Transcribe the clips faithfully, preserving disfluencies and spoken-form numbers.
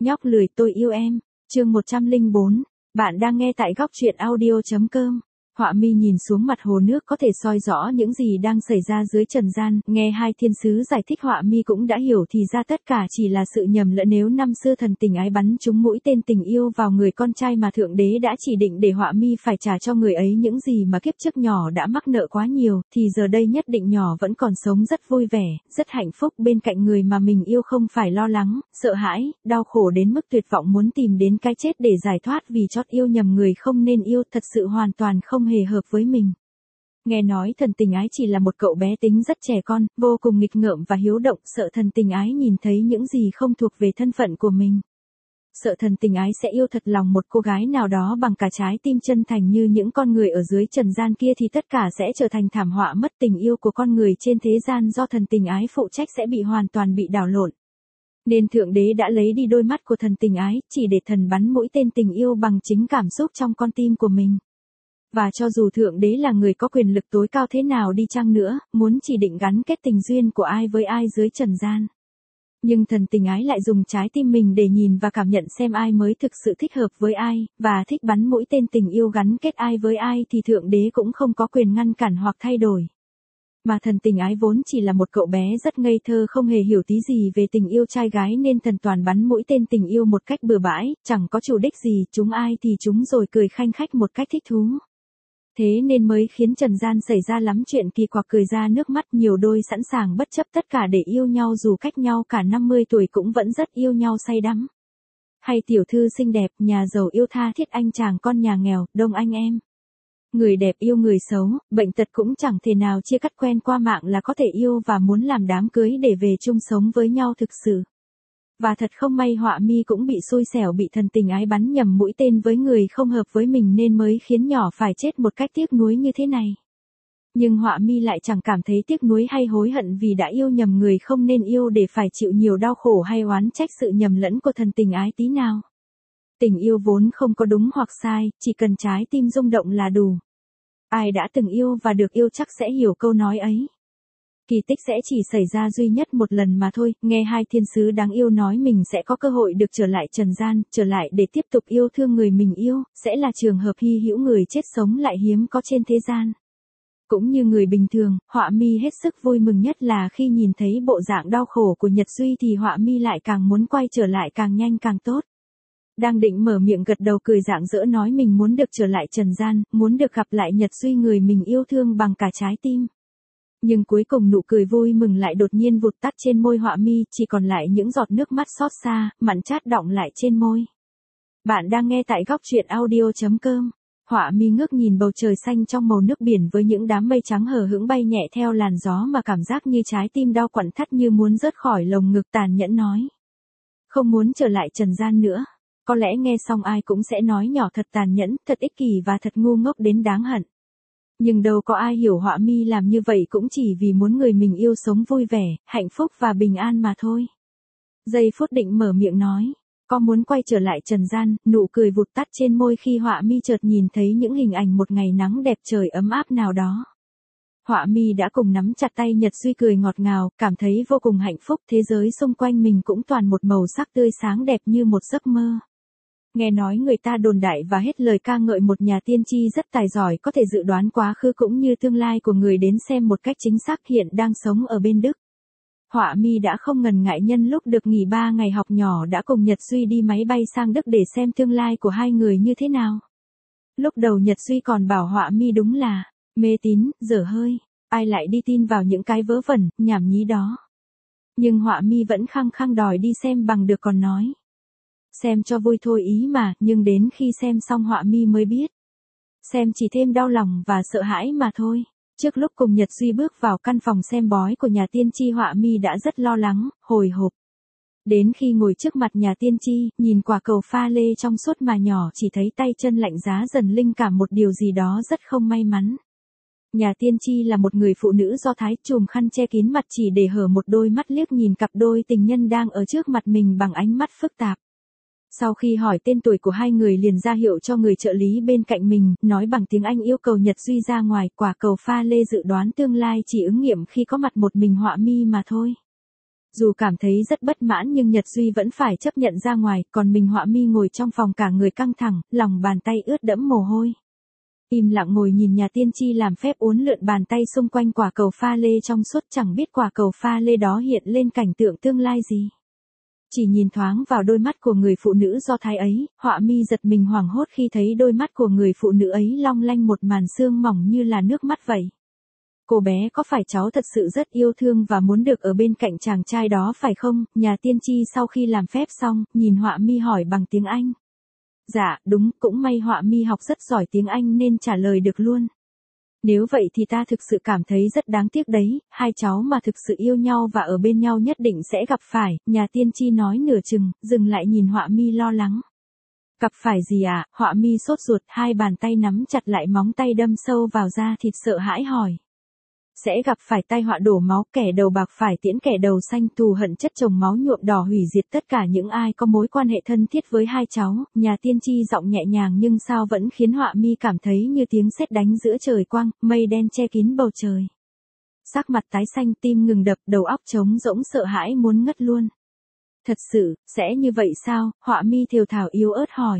Nhóc lười tôi yêu em, chương một trăm lẻ bốn, bạn đang nghe tại góc truyện audio.com. Họa mi nhìn xuống mặt hồ nước có thể soi rõ những gì đang xảy ra dưới trần gian, nghe hai thiên sứ giải thích họa mi cũng đã hiểu thì ra tất cả chỉ là sự nhầm lẫn. Nếu năm xưa thần tình ái bắn trúng mũi tên tình yêu vào người con trai mà Thượng Đế đã chỉ định để họa mi phải trả cho người ấy những gì mà kiếp trước nhỏ đã mắc nợ quá nhiều, thì giờ đây nhất định nhỏ vẫn còn sống rất vui vẻ, rất hạnh phúc bên cạnh người mà mình yêu, không phải lo lắng, sợ hãi, đau khổ đến mức tuyệt vọng muốn tìm đến cái chết để giải thoát vì chót yêu nhầm người không nên yêu, thật sự hoàn toàn không hề hợp với mình. Nghe nói thần tình ái chỉ là một cậu bé tính rất trẻ con, vô cùng nghịch ngợm và hiếu động, sợ thần tình ái nhìn thấy những gì không thuộc về thân phận của mình. Sợ thần tình ái sẽ yêu thật lòng một cô gái nào đó bằng cả trái tim chân thành như những con người ở dưới trần gian kia, thì tất cả sẽ trở thành thảm họa. Mất tình yêu của con người trên thế gian do thần tình ái phụ trách sẽ bị hoàn toàn bị đảo lộn. Nên Thượng Đế đã lấy đi đôi mắt của thần tình ái, chỉ để thần bắn mũi tên tình yêu bằng chính cảm xúc trong con tim của mình. Và cho dù Thượng Đế là người có quyền lực tối cao thế nào đi chăng nữa, muốn chỉ định gắn kết tình duyên của ai với ai dưới trần gian, nhưng thần tình ái lại dùng trái tim mình để nhìn và cảm nhận xem ai mới thực sự thích hợp với ai, và thích bắn mũi tên tình yêu gắn kết ai với ai thì Thượng Đế cũng không có quyền ngăn cản hoặc thay đổi. Mà thần tình ái vốn chỉ là một cậu bé rất ngây thơ, không hề hiểu tí gì về tình yêu trai gái, nên thần toàn bắn mũi tên tình yêu một cách bừa bãi, chẳng có chủ đích gì, chúng ai thì chúng rồi cười khanh khách một cách thích thú. Thế nên mới khiến trần gian xảy ra lắm chuyện kỳ quặc, cười ra nước mắt. Nhiều đôi sẵn sàng bất chấp tất cả để yêu nhau, dù cách nhau cả năm mươi tuổi cũng vẫn rất yêu nhau say đắm. Hay tiểu thư xinh đẹp, nhà giàu yêu tha thiết anh chàng con nhà nghèo, đông anh em. Người đẹp yêu người xấu, bệnh tật cũng chẳng thể nào chia cắt, quen qua mạng là có thể yêu và muốn làm đám cưới để về chung sống với nhau thực sự. Và thật không may họa mi cũng bị xui xẻo, bị thần tình ái bắn nhầm mũi tên với người không hợp với mình, nên mới khiến nhỏ phải chết một cách tiếc nuối như thế này. Nhưng họa mi lại chẳng cảm thấy tiếc nuối hay hối hận vì đã yêu nhầm người không nên yêu để phải chịu nhiều đau khổ hay oán trách sự nhầm lẫn của thần tình ái tí nào. Tình yêu vốn không có đúng hoặc sai, chỉ cần trái tim rung động là đủ. Ai đã từng yêu và được yêu chắc sẽ hiểu câu nói ấy. Kỳ tích sẽ chỉ xảy ra duy nhất một lần mà thôi. Nghe hai thiên sứ đáng yêu nói mình sẽ có cơ hội được trở lại trần gian, trở lại để tiếp tục yêu thương người mình yêu, sẽ là trường hợp hy hữu, người chết sống lại hiếm có trên thế gian. Cũng như người bình thường, họa mi hết sức vui mừng, nhất là khi nhìn thấy bộ dạng đau khổ của Nhật Duy thì họa mi lại càng muốn quay trở lại càng nhanh càng tốt. Đang định mở miệng gật đầu cười rạng rỡ nói mình muốn được trở lại trần gian, muốn được gặp lại Nhật Duy, người mình yêu thương bằng cả trái tim. Nhưng cuối cùng nụ cười vui mừng lại đột nhiên vụt tắt trên môi họa mi, chỉ còn lại những giọt nước mắt xót xa, mặn chát đọng lại trên môi. Bạn đang nghe tại góc truyện audio.com. Họa mi ngước nhìn bầu trời xanh trong màu nước biển với những đám mây trắng hờ hững bay nhẹ theo làn gió, mà cảm giác như trái tim đau quặn thắt như muốn rớt khỏi lồng ngực, tàn nhẫn nói. Không muốn trở lại trần gian nữa. Có lẽ nghe xong ai cũng sẽ nói nhỏ thật tàn nhẫn, thật ích kỷ và thật ngu ngốc đến đáng hận. Nhưng đâu có ai hiểu họa mi làm như vậy cũng chỉ vì muốn người mình yêu sống vui vẻ, hạnh phúc và bình an mà thôi. Giây phút định mở miệng nói, có muốn quay trở lại trần gian, nụ cười vụt tắt trên môi khi họa mi chợt nhìn thấy những hình ảnh một ngày nắng đẹp trời ấm áp nào đó. Họa mi đã cùng nắm chặt tay Nhật Duy, cười ngọt ngào, cảm thấy vô cùng hạnh phúc, thế giới xung quanh mình cũng toàn một màu sắc tươi sáng đẹp như một giấc mơ. Nghe nói người ta đồn đại và hết lời ca ngợi một nhà tiên tri rất tài giỏi, có thể dự đoán quá khứ cũng như tương lai của người đến xem một cách chính xác, hiện đang sống ở bên Đức. Họa mi đã không ngần ngại nhân lúc được nghỉ ba ngày học nhỏ đã cùng Nhật Duy đi máy bay sang Đức để xem tương lai của hai người như thế nào. Lúc đầu Nhật Duy còn bảo họa mi đúng là mê tín, dở hơi, ai lại đi tin vào những cái vớ vẩn, nhảm nhí đó. Nhưng họa mi vẫn khăng khăng đòi đi xem bằng được, còn nói. Xem cho vui thôi ý mà, nhưng đến khi xem xong họa mi mới biết. Xem chỉ thêm đau lòng và sợ hãi mà thôi. Trước lúc cùng Nhật Duy bước vào căn phòng xem bói của nhà tiên tri, họa mi đã rất lo lắng, hồi hộp. Đến khi ngồi trước mặt nhà tiên tri, nhìn quả cầu pha lê trong suốt mà nhỏ chỉ thấy tay chân lạnh giá, dần linh cảm một điều gì đó rất không may mắn. Nhà tiên tri là một người phụ nữ Do Thái, chùm khăn che kín mặt chỉ để hở một đôi mắt, liếc nhìn cặp đôi tình nhân đang ở trước mặt mình bằng ánh mắt phức tạp. Sau khi hỏi tên tuổi của hai người liền ra hiệu cho người trợ lý bên cạnh mình, nói bằng tiếng Anh yêu cầu Nhật Duy ra ngoài. Quả cầu pha lê dự đoán tương lai chỉ ứng nghiệm khi có mặt một mình họa mi mà thôi. Dù cảm thấy rất bất mãn nhưng Nhật Duy vẫn phải chấp nhận ra ngoài, còn mình Họa Mi ngồi trong phòng cả người căng thẳng, lòng bàn tay ướt đẫm mồ hôi. Im lặng ngồi nhìn nhà tiên tri làm phép uốn lượn bàn tay xung quanh quả cầu pha lê trong suốt, chẳng biết quả cầu pha lê đó hiện lên cảnh tượng tương lai gì. Chỉ nhìn thoáng vào đôi mắt của người phụ nữ Do Thái ấy, Họa Mi giật mình hoảng hốt khi thấy đôi mắt của người phụ nữ ấy long lanh một màn sương mỏng như là nước mắt vậy. Cô bé có phải cháu thật sự rất yêu thương và muốn được ở bên cạnh chàng trai đó phải không? Nhà tiên tri sau khi làm phép xong, nhìn Họa Mi hỏi bằng tiếng Anh. Dạ, đúng, cũng may Họa Mi học rất giỏi tiếng Anh nên trả lời được luôn. Nếu vậy thì ta thực sự cảm thấy rất đáng tiếc đấy, hai cháu mà thực sự yêu nhau và ở bên nhau nhất định sẽ gặp phải, nhà tiên tri nói nửa chừng, dừng lại nhìn Họa Mi lo lắng. Gặp phải gì à? Họa Mi sốt ruột, hai bàn tay nắm chặt lại móng tay đâm sâu vào da thịt sợ hãi hỏi. Sẽ gặp phải tai họa đổ máu, kẻ đầu bạc phải tiễn kẻ đầu xanh, thù hận chất chồng máu nhuộm đỏ hủy diệt tất cả những ai có mối quan hệ thân thiết với hai cháu. Nhà tiên tri giọng nhẹ nhàng nhưng sao vẫn khiến Họa Mi cảm thấy như tiếng sét đánh giữa trời quang, mây đen che kín bầu trời. Sắc mặt tái xanh, tim ngừng đập, đầu óc trống rỗng sợ hãi muốn ngất luôn. Thật sự, sẽ như vậy sao? Họa Mi thều thào yếu ớt hỏi.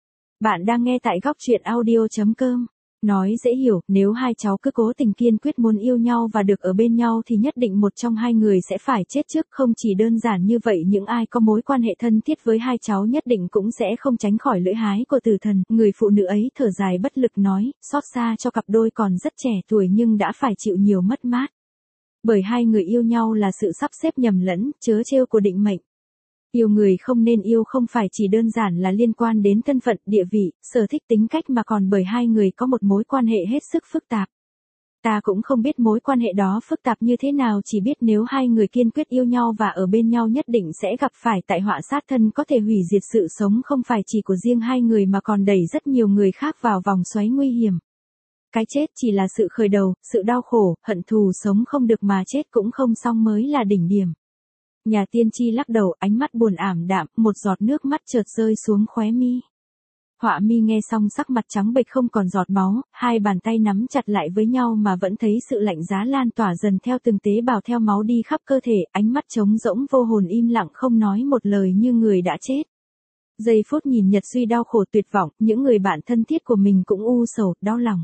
Bạn đang nghe tại góc truyện audio chấm com. Nói dễ hiểu, nếu hai cháu cứ cố tình kiên quyết muốn yêu nhau và được ở bên nhau thì nhất định một trong hai người sẽ phải chết trước. Không chỉ đơn giản như vậy, những ai có mối quan hệ thân thiết với hai cháu nhất định cũng sẽ không tránh khỏi lưỡi hái của tử thần. Người phụ nữ ấy thở dài bất lực nói, xót xa cho cặp đôi còn rất trẻ tuổi nhưng đã phải chịu nhiều mất mát. Bởi hai người yêu nhau là sự sắp xếp nhầm lẫn, trớ trêu của định mệnh. Yêu người không nên yêu không phải chỉ đơn giản là liên quan đến thân phận, địa vị, sở thích, tính cách mà còn bởi hai người có một mối quan hệ hết sức phức tạp. Ta cũng không biết mối quan hệ đó phức tạp như thế nào, chỉ biết nếu hai người kiên quyết yêu nhau và ở bên nhau nhất định sẽ gặp phải tai họa sát thân có thể hủy diệt sự sống không phải chỉ của riêng hai người mà còn đẩy rất nhiều người khác vào vòng xoáy nguy hiểm. Cái chết chỉ là sự khởi đầu, sự đau khổ, hận thù sống không được mà chết cũng không xong mới là đỉnh điểm. Nhà tiên tri lắc đầu, ánh mắt buồn ảm đạm, một giọt nước mắt chợt rơi xuống khóe mi. Họa Mi nghe xong sắc mặt trắng bệch không còn giọt máu, hai bàn tay nắm chặt lại với nhau mà vẫn thấy sự lạnh giá lan tỏa dần theo từng tế bào theo máu đi khắp cơ thể, ánh mắt trống rỗng vô hồn im lặng không nói một lời như người đã chết. Giây phút nhìn Nhật Duy đau khổ tuyệt vọng, những người bạn thân thiết của mình cũng u sầu, đau lòng.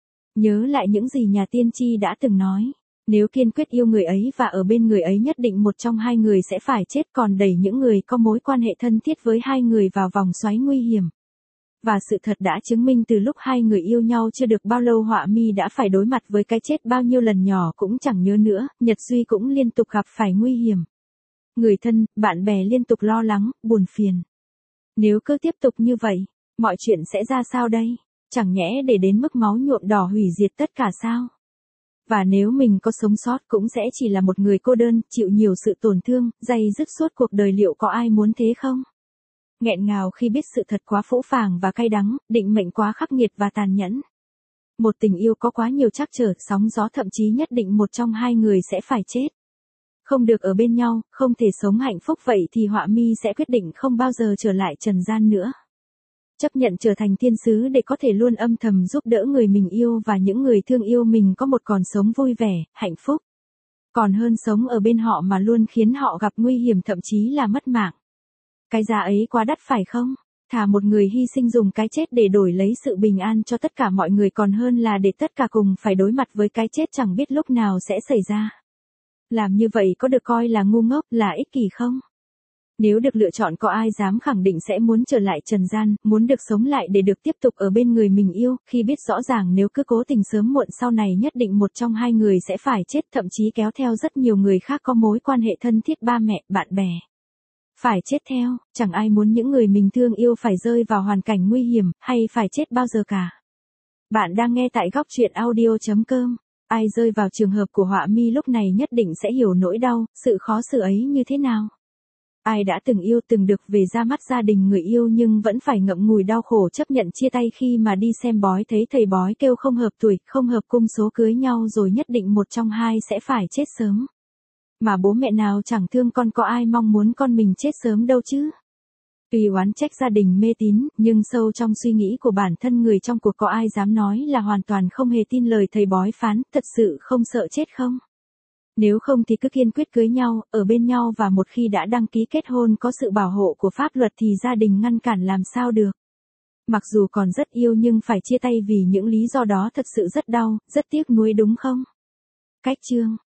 Nhớ lại những gì nhà tiên tri đã từng nói. Nếu kiên quyết yêu người ấy và ở bên người ấy nhất định một trong hai người sẽ phải chết, còn đẩy những người có mối quan hệ thân thiết với hai người vào vòng xoáy nguy hiểm. Và sự thật đã chứng minh từ lúc hai người yêu nhau chưa được bao lâu Họa Mi đã phải đối mặt với cái chết bao nhiêu lần nhỏ cũng chẳng nhớ nữa, Nhật Duy cũng liên tục gặp phải nguy hiểm. Người thân, bạn bè liên tục lo lắng, buồn phiền. Nếu cứ tiếp tục như vậy, mọi chuyện sẽ ra sao đây? Chẳng nhẽ để đến mức máu nhuộm đỏ hủy diệt tất cả sao? Và nếu mình có sống sót cũng sẽ chỉ là một người cô đơn, chịu nhiều sự tổn thương, day dứt suốt cuộc đời, liệu có ai muốn thế không? Nghẹn ngào khi biết sự thật quá phũ phàng và cay đắng, định mệnh quá khắc nghiệt và tàn nhẫn. Một tình yêu có quá nhiều trắc trở, sóng gió, thậm chí nhất định một trong hai người sẽ phải chết. Không được ở bên nhau, không thể sống hạnh phúc, vậy thì Họa Mi sẽ quyết định không bao giờ trở lại trần gian nữa. Chấp nhận trở thành thiên sứ để có thể luôn âm thầm giúp đỡ người mình yêu và những người thương yêu mình có một còn sống vui vẻ, hạnh phúc. Còn hơn sống ở bên họ mà luôn khiến họ gặp nguy hiểm thậm chí là mất mạng. Cái giá ấy quá đắt phải không? Thà một người hy sinh dùng cái chết để đổi lấy sự bình an cho tất cả mọi người còn hơn là để tất cả cùng phải đối mặt với cái chết chẳng biết lúc nào sẽ xảy ra. Làm như vậy có được coi là ngu ngốc, là ích kỷ không? Nếu được lựa chọn có ai dám khẳng định sẽ muốn trở lại trần gian, muốn được sống lại để được tiếp tục ở bên người mình yêu, khi biết rõ ràng nếu cứ cố tình sớm muộn sau này nhất định một trong hai người sẽ phải chết, thậm chí kéo theo rất nhiều người khác có mối quan hệ thân thiết, ba mẹ, bạn bè. Phải chết theo, chẳng ai muốn những người mình thương yêu phải rơi vào hoàn cảnh nguy hiểm, hay phải chết bao giờ cả. Bạn đang nghe tại góc truyện audio chấm com. Ai rơi vào trường hợp của Họa Mi lúc này nhất định sẽ hiểu nỗi đau, sự khó xử ấy như thế nào. Ai đã từng yêu, từng được về ra mắt gia đình người yêu nhưng vẫn phải ngậm ngùi đau khổ chấp nhận chia tay khi mà đi xem bói thấy thầy bói kêu không hợp tuổi, không hợp cung số cưới nhau rồi nhất định một trong hai sẽ phải chết sớm. Mà bố mẹ nào chẳng thương con, có ai mong muốn con mình chết sớm đâu chứ. Tuy oán trách gia đình mê tín, nhưng sâu trong suy nghĩ của bản thân người trong cuộc có ai dám nói là hoàn toàn không hề tin lời thầy bói phán, thật sự không sợ chết không? Nếu không thì cứ kiên quyết cưới nhau, ở bên nhau và một khi đã đăng ký kết hôn có sự bảo hộ của pháp luật thì gia đình ngăn cản làm sao được. Mặc dù còn rất yêu nhưng phải chia tay vì những lý do đó thật sự rất đau, rất tiếc nuối đúng không? Cách chương